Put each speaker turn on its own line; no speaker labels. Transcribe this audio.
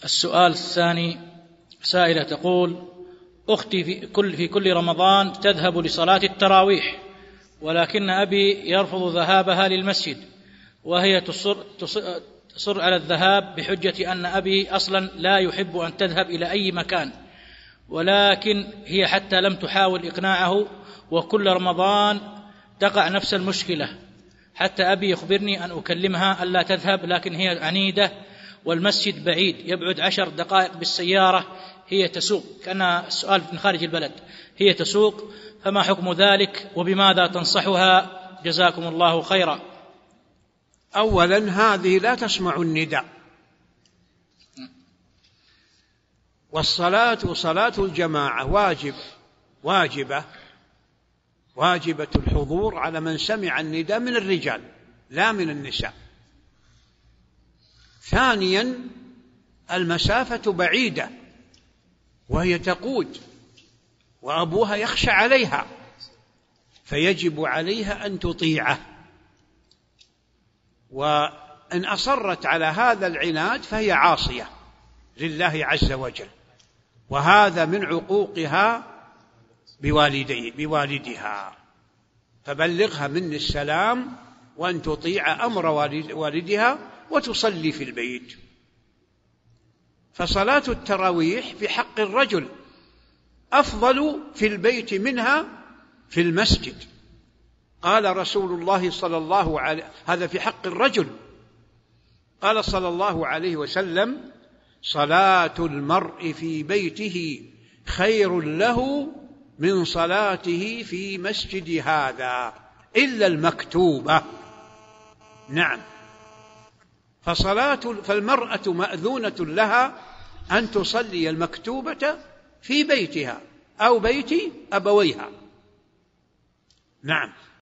السؤال الثاني، سائلة تقول: أختي في كل رمضان تذهب لصلاة التراويح، ولكن أبي يرفض ذهابها للمسجد، وهي تصر على الذهاب بحجة أن أبي أصلا لا يحب أن تذهب إلى أي مكان، ولكن هي حتى لم تحاول إقناعه، وكل رمضان تقع نفس المشكلة، حتى أبي يخبرني أن أكلمها ألا تذهب، لكن هي عنيدة، والمسجد بعيد يبعد 10 دقائق بالسيارة، هي تسوق، كان السؤال من خارج البلد، هي تسوق، فما حكم ذلك وبماذا تنصحها؟ جزاكم الله خيرا.
أولا هذه لا تسمع النداء، وصلاة الجماعة واجبة الحضور على من سمع النداء من الرجال لا من النساء. ثانيا المسافة بعيدة وهي تقود، وأبوها يخشى عليها، فيجب عليها أن تطيعه، وإن أصرت على هذا العناد فهي عاصية لله عز وجل، وهذا من عقوقها بوالدها، فبلغها مني السلام وأن تطيع أمر والدها وتصلي في البيت. فصلاة التراويح في حق الرجل أفضل في البيت منها في المسجد. قال رسول الله صلى الله عليه، هذا في حق الرجل، قال صلى الله عليه وسلم: صلاة المرء في بيته خير له من صلاته في مسجد هذا إلا المكتوبة. نعم، فالمرأة مأذونة لها أن تصلي المكتوبة في بيتها أو بيت أبويها. نعم.